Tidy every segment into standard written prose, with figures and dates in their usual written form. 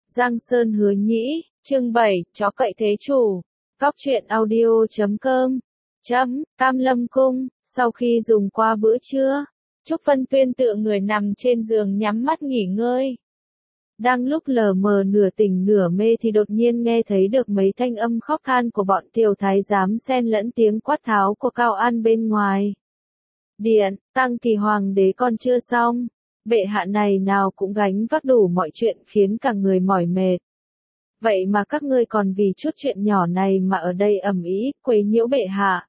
Giang Sơn Hứa Nhĩ, chương 7, chó cậy thế chủ. Góc truyện audio.com. Cam Lâm Cung, sau khi dùng qua bữa trưa, Trúc Vân Tuyên tựa người nằm trên giường nhắm mắt nghỉ ngơi. Đang lúc lờ mờ nửa tỉnh nửa mê thì đột nhiên nghe thấy được mấy thanh âm khóc than của bọn tiểu thái giám xen lẫn tiếng quát tháo của Cao An bên ngoài. Điện, Tăng Kỳ Hoàng đế còn chưa xong, bệ hạ này nào cũng gánh vác đủ mọi chuyện khiến cả người mỏi mệt. Vậy mà các ngươi còn vì chút chuyện nhỏ này mà ở đây ầm ĩ, quấy nhiễu bệ hạ.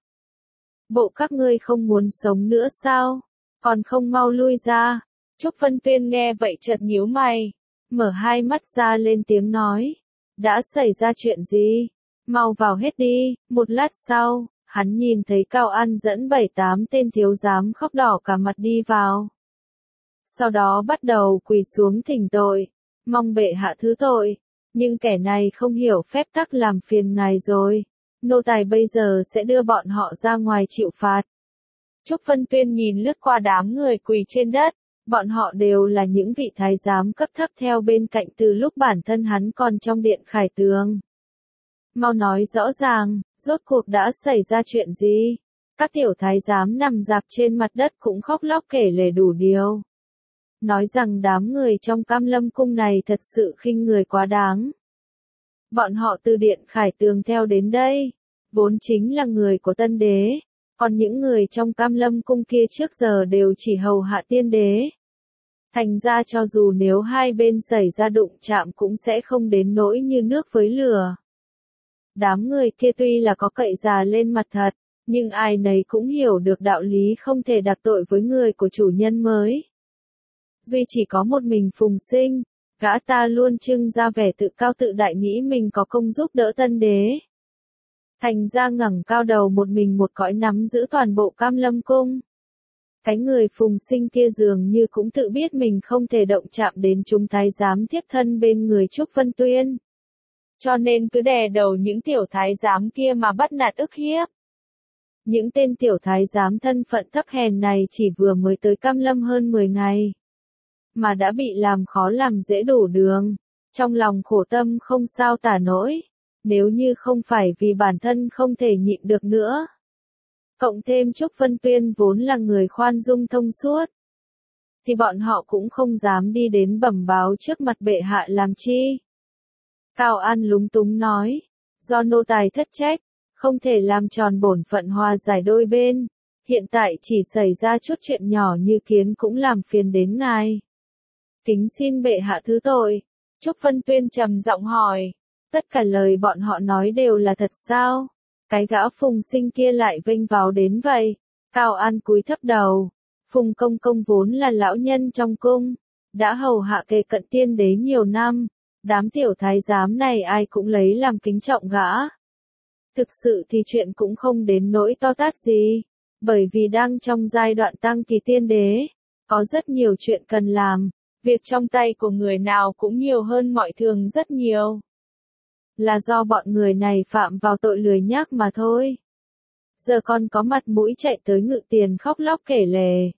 Bộ các ngươi không muốn sống nữa sao? Còn không mau lui ra. Trúc Vân Tuyên nghe vậy chợt nhíu mày, mở hai mắt ra lên tiếng nói. Đã xảy ra chuyện gì? Mau vào hết đi. Một lát sau, hắn nhìn thấy Cao An dẫn 7-8 tên thiếu giám khóc đỏ cả mặt đi vào. Sau đó bắt đầu quỳ xuống thỉnh tội, mong bệ hạ thứ tội. Nhưng kẻ này không hiểu phép tắc làm phiền ngài rồi. Nô tài bây giờ sẽ đưa bọn họ ra ngoài chịu phạt. Trúc Vân Tuyên nhìn lướt qua đám người quỳ trên đất. Bọn họ đều là những vị thái giám cấp thấp theo bên cạnh từ lúc bản thân hắn còn trong điện Khải Tường. Mau nói rõ ràng, rốt cuộc đã xảy ra chuyện gì? Các tiểu thái giám nằm rạp trên mặt đất cũng khóc lóc kể lể đủ điều. Nói rằng đám người trong Cam Lâm Cung này thật sự khinh người quá đáng. Bọn họ từ điện Khải Tường theo đến đây, vốn chính là người của Tân Đế, còn những người trong Cam Lâm Cung kia trước giờ đều chỉ hầu hạ Tiên Đế. Thành ra cho dù nếu hai bên xảy ra đụng chạm cũng sẽ không đến nỗi như nước với lửa. Đám người kia tuy là có cậy già lên mặt thật, nhưng ai nấy cũng hiểu được đạo lý không thể đặc tội với người của chủ nhân mới. Duy chỉ có một mình Phùng Sinh, gã ta luôn trưng ra vẻ tự cao tự đại nghĩ mình có công giúp đỡ Tân Đế. Thành ra ngẩng cao đầu một mình một cõi nắm giữ toàn bộ Cam Lâm Cung. Cái người Phùng Sinh kia dường như cũng tự biết mình không thể động chạm đến chúng thái giám thiếp thân bên người Trúc Vân Tuyên. Cho nên cứ đè đầu những tiểu thái giám kia mà bắt nạt ức hiếp. Những tên tiểu thái giám thân phận thấp hèn này chỉ vừa mới tới Cam Lâm hơn 10 ngày. Mà đã bị làm khó làm dễ đổ đường. Trong lòng khổ tâm không sao tả nổi. Nếu như không phải vì bản thân không thể nhịn được nữa. Cộng thêm Trúc Vân Tuyên vốn là người khoan dung thông suốt. Thì bọn họ cũng không dám đi đến bẩm báo trước mặt bệ hạ làm chi. Cao An lúng túng nói. Do nô tài thất trách, không thể làm tròn bổn phận hòa giải đôi bên. Hiện tại chỉ xảy ra chút chuyện nhỏ như kiến cũng làm phiền đến ngài. Kính xin bệ hạ thứ tội. Trúc Vân Tuyên trầm giọng hỏi. Tất cả lời bọn họ nói đều là thật sao? Cái gã Phùng Sinh kia lại vênh vào đến vậy. Cao An cúi thấp đầu. Phùng Công Công vốn là lão nhân trong cung. Đã hầu hạ kề cận Tiên Đế nhiều năm. Đám tiểu thái giám này ai cũng lấy làm kính trọng gã. Thực sự thì chuyện cũng không đến nỗi to tát gì. Bởi vì đang trong giai đoạn tăng kỳ Tiên Đế. Có rất nhiều chuyện cần làm. Việc trong tay của người nào cũng nhiều hơn mọi thường rất nhiều. Là do bọn người này phạm vào tội lười nhác mà thôi. Giờ còn có mặt mũi chạy tới ngự tiền khóc lóc kể lể.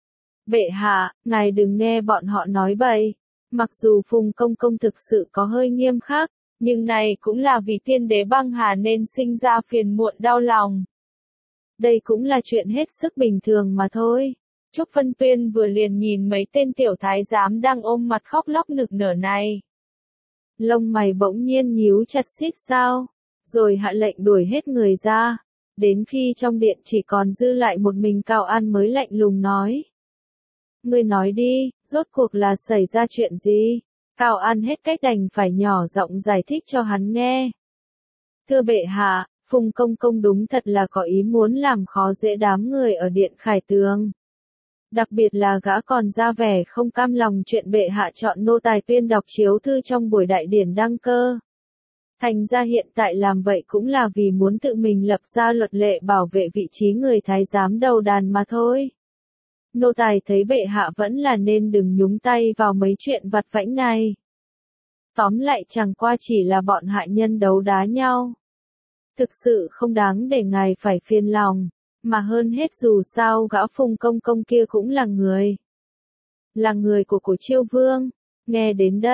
Bệ hạ, ngài đừng nghe bọn họ nói bậy. Mặc dù Phùng Công Công thực sự có hơi nghiêm khắc, nhưng này cũng là vì Tiên Đế băng hà nên sinh ra phiền muộn đau lòng. Đây cũng là chuyện hết sức bình thường mà thôi. Trúc Vân Tuyên vừa liền nhìn mấy tên tiểu thái giám đang ôm mặt khóc lóc nức nở này. Lông mày bỗng nhiên nhíu chặt xít sao, rồi hạ lệnh đuổi hết người ra. Đến khi trong điện chỉ còn dư lại một mình Cao An mới lạnh lùng nói. Ngươi nói đi, rốt cuộc là xảy ra chuyện gì? Cao An hết cách đành phải nhỏ giọng giải thích cho hắn nghe. Thưa bệ hạ, Phùng Công Công đúng thật là có ý muốn làm khó dễ đám người ở điện Khải Tường. Đặc biệt là gã còn ra vẻ không cam lòng chuyện bệ hạ chọn nô tài tuyên đọc chiếu thư trong buổi đại điển đăng cơ. Thành ra hiện tại làm vậy cũng là vì muốn tự mình lập ra luật lệ bảo vệ vị trí người thái giám đầu đàn mà thôi. Nô tài thấy bệ hạ vẫn là nên đừng nhúng tay vào mấy chuyện vặt vãnh này. Tóm lại chẳng qua chỉ là bọn hạ nhân đấu đá nhau. Thực sự không đáng để ngài phải phiền lòng. Mà hơn hết dù sao gã Phùng Công Công kia cũng là người. Là người của Chiêu Vương. Nghe đến đây,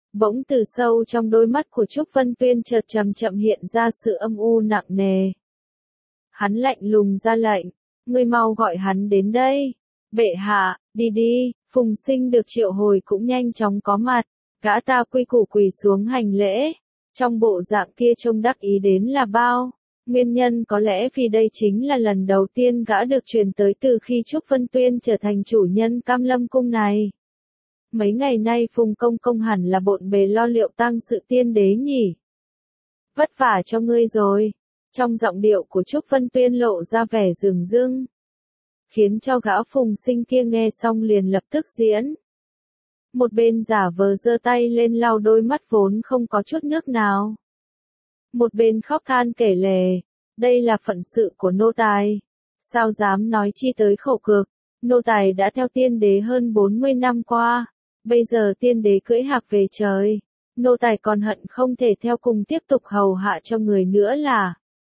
Bỗng từ sâu trong đôi mắt của Trúc Vân Tuyên chợt chậm chậm hiện ra sự âm u nặng nề. Hắn lạnh lùng ra lệnh, ngươi mau gọi hắn đến đây. Bệ hạ, đi đi. Phùng Sinh được triệu hồi cũng nhanh chóng có mặt, gã ta quy củ quỳ xuống hành lễ. Trong bộ dạng kia trông đắc ý đến là bao. Nguyên nhân có lẽ vì đây chính là lần đầu tiên gã được truyền tới từ khi Trúc Vân Tuyên trở thành chủ nhân Cam Lâm Cung này. Mấy ngày nay Phùng Công Công hẳn là bộn bề lo liệu tang sự tiên đế nhỉ. Vất vả cho ngươi rồi. Trong giọng điệu của Trúc Vân Tuyên lộ ra vẻ dửng dưng, khiến cho gã Phùng Sinh kia nghe xong liền lập tức diễn. Một bên giả vờ giơ tay lên lau đôi mắt vốn không có chút nước nào. Một bên khóc than kể lể, đây là phận sự của nô tài. Sao dám nói chi tới khổ cực, nô tài đã theo tiên đế hơn 40 năm qua, bây giờ tiên đế cưỡi hạc về trời, nô tài còn hận không thể theo cùng tiếp tục hầu hạ cho người nữa là.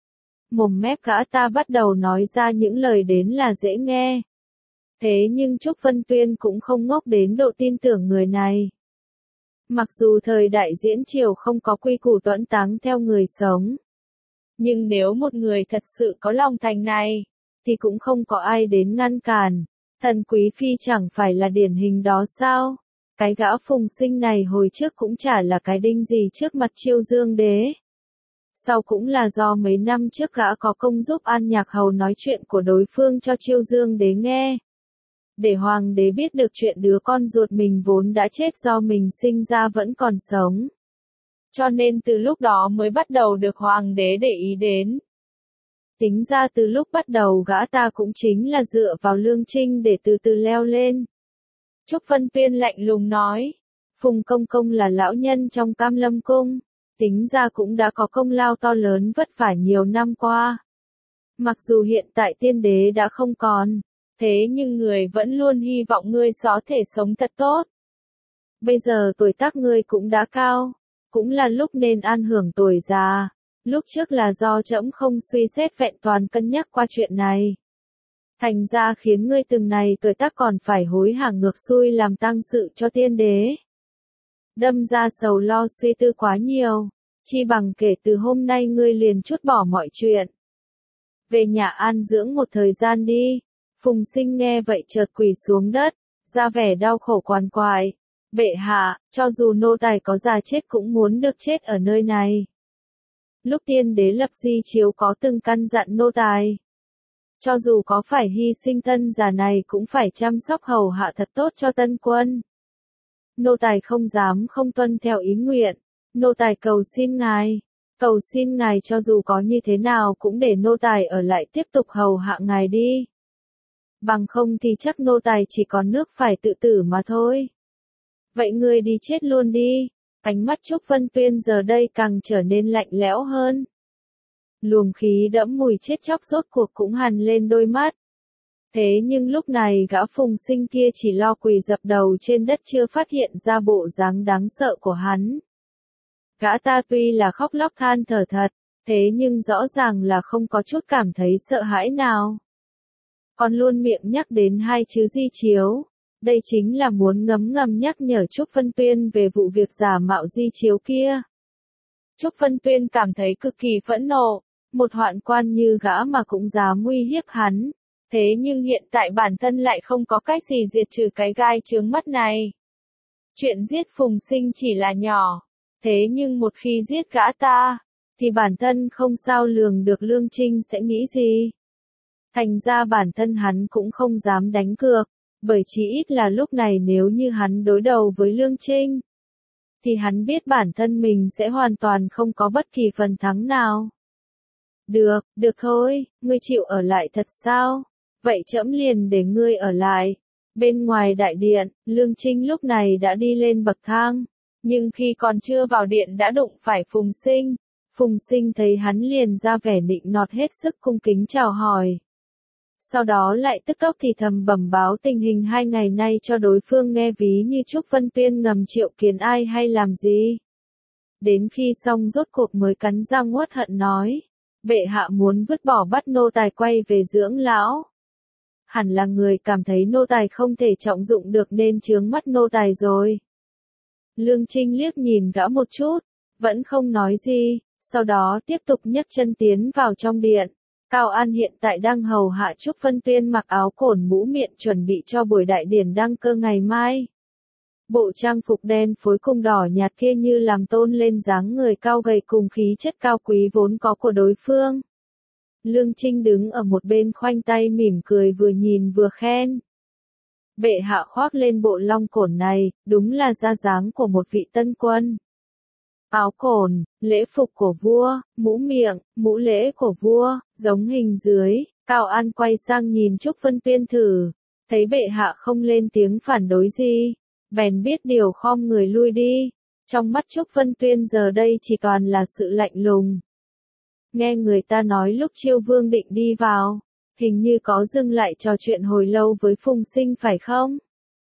Mồm mép gã ta bắt đầu nói ra những lời đến là dễ nghe. Thế nhưng Trúc Vân Tuyên cũng không ngốc đến độ tin tưởng người này. Mặc dù thời đại diễn triều không có quy củ tuẫn táng theo người sống, nhưng nếu một người thật sự có lòng thành này, thì cũng không có ai đến ngăn cản. Thần Quý Phi chẳng phải là điển hình đó sao? Cái gã Phùng Sinh này hồi trước cũng chả là cái đinh gì trước mặt Chiêu Dương Đế. Sau cũng là do mấy năm trước gã có công giúp An Nhạc Hầu nói chuyện của đối phương cho Chiêu Dương Đế nghe. Để Hoàng đế biết được chuyện đứa con ruột mình vốn đã chết do mình sinh ra vẫn còn sống. Cho nên từ lúc đó mới bắt đầu được Hoàng đế để ý đến. Tính ra từ lúc bắt đầu gã ta cũng chính là dựa vào Lương Trinh để từ từ leo lên. Trúc Vân Tuyên lạnh lùng nói, Phùng Công Công là lão nhân trong Cam Lâm Cung, tính ra cũng đã có công lao to lớn vất vả nhiều năm qua. Mặc dù hiện tại tiên đế đã không còn, thế nhưng người vẫn luôn hy vọng ngươi có thể sống thật tốt. Bây giờ tuổi tác ngươi cũng đã cao, cũng là lúc nên an hưởng tuổi già. Lúc trước là do trẫm không suy xét vẹn toàn cân nhắc qua chuyện này. Thành ra khiến ngươi từng này tuổi tác còn phải hối hả ngược xuôi làm tang sự cho tiên đế. Đâm ra sầu lo suy tư quá nhiều, chi bằng kể từ hôm nay ngươi liền trút bỏ mọi chuyện. Về nhà an dưỡng một thời gian đi. Phùng Sinh nghe vậy chợt quỳ xuống đất, ra vẻ đau khổ quằn quại. Bệ hạ, cho dù nô tài có già chết cũng muốn được chết ở nơi này. Lúc tiên đế lập di chiếu có từng căn dặn nô tài. Cho dù có phải hy sinh thân già này cũng phải chăm sóc hầu hạ thật tốt cho tân quân. Nô tài không dám không tuân theo ý nguyện. Nô tài cầu xin ngài cho dù có như thế nào cũng để nô tài ở lại tiếp tục hầu hạ ngài đi. Bằng không thì chắc nô tài chỉ còn nước phải tự tử mà thôi. Vậy ngươi đi chết luôn đi. Ánh mắt Trúc Vân Tuyên giờ đây càng trở nên lạnh lẽo hơn. Luồng khí đẫm mùi chết chóc rốt cuộc cũng hằn lên đôi mắt. Thế nhưng lúc này gã Phùng Sinh kia chỉ lo quỳ dập đầu trên đất chưa phát hiện ra bộ dáng đáng sợ của hắn. Gã ta tuy là khóc lóc than thở thật, thế nhưng rõ ràng là không có chút cảm thấy sợ hãi nào. Còn luôn miệng nhắc đến hai chữ di chiếu. Đây chính là muốn ngấm ngầm nhắc nhở Trúc Vân Tuyên về vụ việc giả mạo di chiếu kia. Trúc Vân Tuyên cảm thấy cực kỳ phẫn nộ, một hoạn quan như gã mà cũng dám uy hiếp hắn. Thế nhưng hiện tại bản thân lại không có cách gì diệt trừ cái gai chướng mắt này. Chuyện giết Phùng Sinh chỉ là nhỏ, thế nhưng một khi giết gã ta, thì bản thân không sao lường được Lương Trinh sẽ nghĩ gì. Thành ra bản thân hắn cũng không dám đánh cược. Bởi chỉ ít là lúc này nếu như hắn đối đầu với Lương Trinh, thì hắn biết bản thân mình sẽ hoàn toàn không có bất kỳ phần thắng nào. Được thôi, ngươi chịu ở lại thật sao? Vậy trẫm liền để ngươi ở lại. Bên ngoài đại điện, Lương Trinh lúc này đã đi lên bậc thang, nhưng khi còn chưa vào điện đã đụng phải Phùng Sinh. Phùng Sinh thấy hắn liền ra vẻ nịnh nọt hết sức cung kính chào hỏi. Sau đó lại tức tốc thì thầm bẩm báo tình hình 2 ngày nay cho đối phương nghe ví như Trúc Vân Tuyên ngầm triệu kiến ai hay làm gì. Đến khi xong rốt cuộc mới cắn răng uất hận nói, bệ hạ muốn vứt bỏ bắt nô tài quay về dưỡng lão. Hẳn là người cảm thấy nô tài không thể trọng dụng được nên chướng mắt nô tài rồi. Lương Trinh liếc nhìn gã một chút, vẫn không nói gì, sau đó tiếp tục nhấc chân tiến vào trong điện. Cao An hiện tại đang hầu hạ Trúc Vân Tuyên mặc áo cổn mũ miệng chuẩn bị cho buổi đại điển đăng cơ ngày mai. Bộ trang phục đen phối cung đỏ nhạt kia như làm tôn lên dáng người cao gầy cùng khí chất cao quý vốn có của đối phương. Lương Trinh đứng ở một bên khoanh tay mỉm cười vừa nhìn vừa khen. Bệ hạ khoác lên bộ long cổn này, đúng là da dáng của một vị tân quân. Áo cổn, lễ phục của vua, mũ miệng, mũ lễ của vua, giống hình dưới. Cao An quay sang nhìn Trúc Vân Tuyên thử, thấy bệ hạ không lên tiếng phản đối gì, bèn biết điều khom người lui đi. Trong mắt Trúc Vân Tuyên giờ đây chỉ toàn là sự lạnh lùng. Nghe người ta nói lúc Chiêu Vương định đi vào, hình như có dừng lại trò chuyện hồi lâu với Phùng Sinh phải không?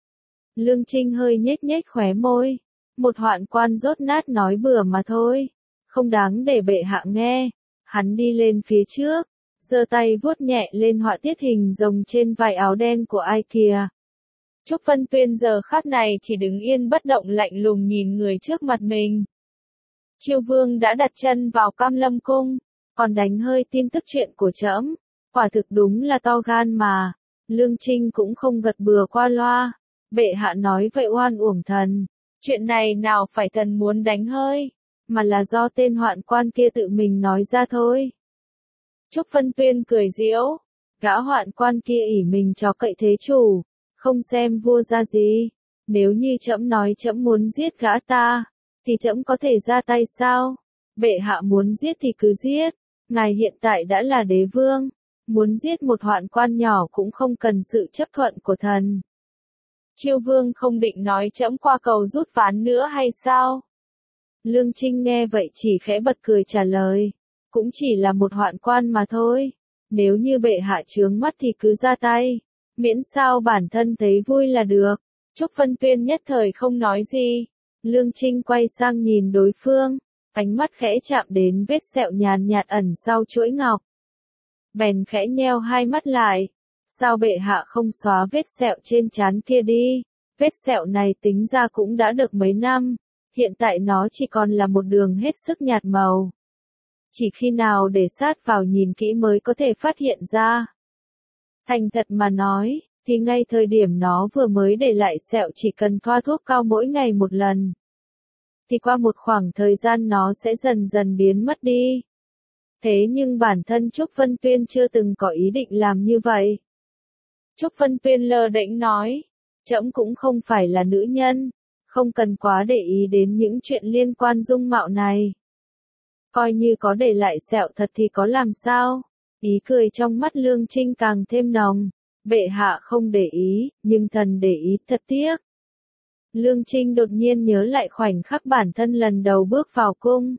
Lương Trinh hơi nhếch nhếch khóe môi. Một hoạn quan dốt nát nói bừa mà thôi, không đáng để bệ hạ nghe. Hắn đi lên phía trước, giơ tay vuốt nhẹ lên họa tiết hình rồng trên vải áo đen của ai kìa. Trúc Vân Tuyên giờ khắc này chỉ đứng yên bất động lạnh lùng nhìn người trước mặt mình. Chiêu Vương đã đặt chân vào Cam Lâm Cung, còn đánh hơi tin tức chuyện của trẫm, quả thực đúng là to gan mà. Lương Trinh cũng không gật bừa qua loa, bệ hạ nói vậy oan uổng thần. Chuyện này nào phải thần muốn đánh hơi, mà là do tên hoạn quan kia tự mình nói ra thôi. Trúc Vân Tuyên cười giễu, gã hoạn quan kia ỷ mình chó cậy thế chủ, không xem vua ra gì. Nếu như trẫm nói trẫm muốn giết gã ta, thì trẫm có thể ra tay sao? Bệ hạ muốn giết thì cứ giết, ngài hiện tại đã là đế vương, muốn giết một hoạn quan nhỏ cũng không cần sự chấp thuận của thần. Chiêu Vương không định nói trẫm qua cầu rút ván nữa hay sao? Lương Trinh nghe vậy chỉ khẽ bật cười trả lời, cũng chỉ là một hoạn quan mà thôi, nếu như bệ hạ chướng mắt thì cứ ra tay, miễn sao bản thân thấy vui là được. Trúc Vân Tuyên nhất thời không nói gì, Lương Trinh quay sang nhìn đối phương, ánh mắt khẽ chạm đến vết sẹo nhàn nhạt ẩn sau chuỗi ngọc. Bèn khẽ nheo hai mắt lại. Sao bệ hạ không xóa vết sẹo trên trán kia đi? Vết sẹo này tính ra cũng đã được mấy năm, hiện tại nó chỉ còn là một đường hết sức nhạt màu. Chỉ khi nào để sát vào nhìn kỹ mới có thể phát hiện ra. Thành thật mà nói, thì ngay thời điểm nó vừa mới để lại sẹo chỉ cần thoa thuốc cao mỗi ngày một lần, thì qua một khoảng thời gian nó sẽ dần dần biến mất đi. Thế nhưng bản thân Trúc Vân Tuyên chưa từng có ý định làm như vậy. Trúc Vân Tuyên lơ đễnh nói, trẫm cũng không phải là nữ nhân, không cần quá để ý đến những chuyện liên quan dung mạo này. Coi như có để lại sẹo thật thì có làm sao? Ý cười trong mắt Lương Trinh càng thêm nồng, bệ hạ không để ý, nhưng thần để ý thật tiếc. Lương Trinh đột nhiên nhớ lại khoảnh khắc bản thân lần đầu bước vào cung.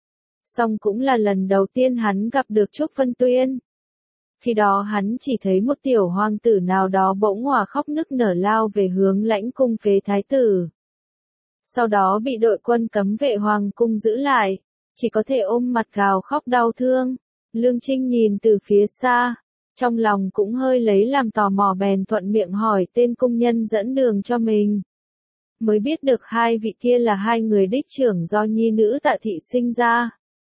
Song cũng là lần đầu tiên hắn gặp được Trúc Vân Tuyên. Khi đó hắn chỉ thấy một tiểu hoàng tử nào đó bỗng hòa khóc nức nở lao về hướng lãnh cung phế thái tử. Sau đó bị đội quân cấm vệ hoàng cung giữ lại, chỉ có thể ôm mặt gào khóc đau thương. Lương Trinh nhìn từ phía xa, trong lòng cũng hơi lấy làm tò mò bèn thuận miệng hỏi tên cung nhân dẫn đường cho mình. Mới biết được hai vị kia là hai người đích trưởng do nhi nữ Tạ Thị sinh ra.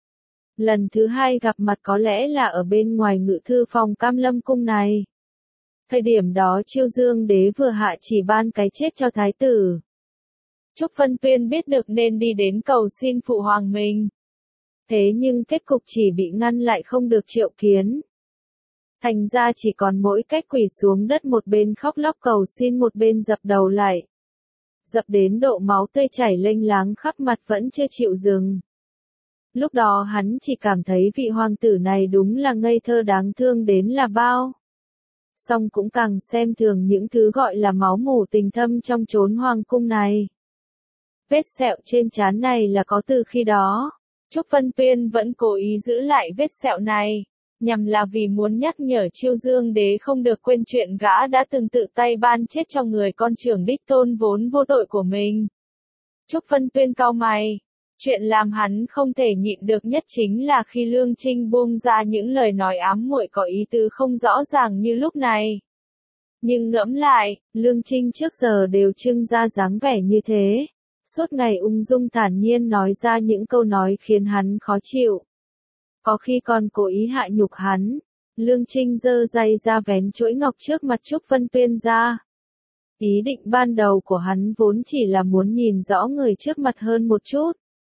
Lần thứ hai gặp mặt có lẽ là ở bên ngoài ngự thư phòng Cam Lâm Cung này. Thời điểm đó Chiêu Dương đế vừa hạ chỉ ban cái chết cho thái tử. Trúc Vân Tuyên biết được nên đi đến cầu xin phụ hoàng mình. Thế nhưng kết cục chỉ bị ngăn lại không được triệu kiến. Thành ra chỉ còn mỗi cách quỳ xuống đất một bên khóc lóc cầu xin một bên dập đầu lại. Dập đến độ máu tươi chảy lênh láng khắp mặt vẫn chưa chịu dừng. Lúc đó hắn chỉ cảm thấy vị hoàng tử này đúng là ngây thơ đáng thương đến là bao. Song cũng càng xem thường những thứ gọi là máu mủ tình thâm trong chốn hoàng cung này. Vết sẹo trên trán này là có từ khi đó. Trúc Vân Tuyên vẫn cố ý giữ lại vết sẹo này, nhằm là vì muốn nhắc nhở Chiêu Dương đế không được quên chuyện gã đã từng tự tay ban chết cho người con trưởng đích tôn vốn vô tội của mình. Trúc Vân Tuyên cau mày. Chuyện làm hắn không thể nhịn được nhất chính là khi Lương Trinh buông ra những lời nói ám muội có ý tứ không rõ ràng như lúc này. Nhưng ngẫm lại, Lương Trinh trước giờ đều trưng ra dáng vẻ như thế, suốt ngày ung dung thản nhiên nói ra những câu nói khiến hắn khó chịu. Có khi còn cố ý hạ nhục hắn. Lương Trinh giơ tay ra vén chuỗi ngọc trước mặt Trúc Vân Tuyên ra. Ý định ban đầu của hắn vốn chỉ là muốn nhìn rõ người trước mặt hơn một chút.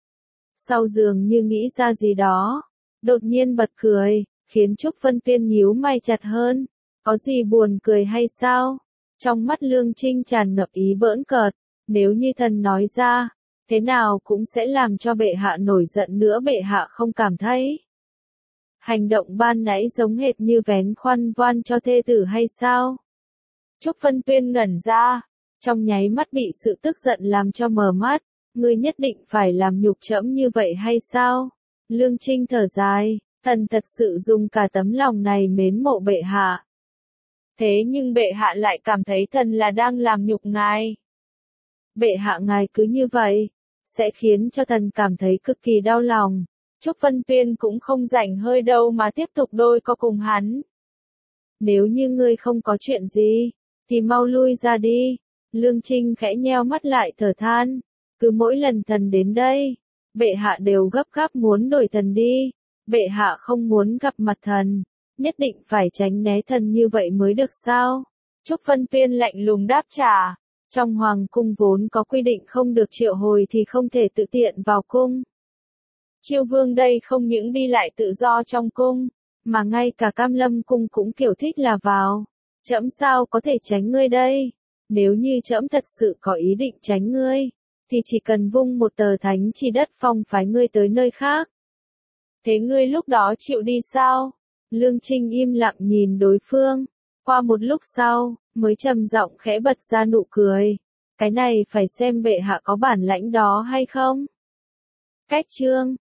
Sau dường như nghĩ ra gì đó, đột nhiên bật cười, khiến Trúc Vân Tuyên nhíu mày chặt hơn. Có gì buồn cười hay sao? Trong mắt Lương Trinh tràn ngập ý bỡn cợt, nếu như thần nói ra, thế nào cũng sẽ làm cho bệ hạ nổi giận nữa, bệ hạ không cảm thấy. Hành động ban nãy giống hệt như vén khoăn voan cho thê tử hay sao? Trúc Vân Tuyên ngẩn ra, trong nháy mắt bị sự tức giận làm cho mờ mắt, ngươi nhất định phải làm nhục trẫm như vậy hay sao? Lương Trinh thở dài, thần thật sự dùng cả tấm lòng này mến mộ bệ hạ. Thế nhưng bệ hạ lại cảm thấy thần là đang làm nhục ngài. Bệ hạ ngài cứ như vậy, sẽ khiến cho thần cảm thấy cực kỳ đau lòng. Trúc Vân Tuyên cũng không rảnh hơi đâu mà tiếp tục đôi co cùng hắn. Nếu như ngươi không có chuyện gì, thì mau lui ra đi. Lương Trinh khẽ nheo mắt lại thở than. Cứ mỗi lần thần đến đây, bệ hạ đều gấp gáp muốn đuổi thần đi. Bệ hạ không muốn gặp mặt thần, nhất định phải tránh né thần như vậy mới được sao? Trúc Vân Tuyên lạnh lùng đáp trả. Trong hoàng cung vốn có quy định không được triệu hồi thì không thể tự tiện vào cung. Chiêu vương đây không những đi lại tự do trong cung, mà ngay cả Cam Lâm cung cũng kiểu thích là vào. Trẫm sao có thể tránh ngươi đây? Nếu như trẫm thật sự có ý định tránh ngươi, thì chỉ cần vung một tờ thánh chỉ đất phong phái ngươi tới nơi khác. Thế ngươi lúc đó chịu đi sao? Lương Trinh im lặng nhìn đối phương. Qua một lúc sau, mới trầm giọng khẽ bật ra nụ cười. Cái này phải xem bệ hạ có bản lãnh đó hay không? Cách chương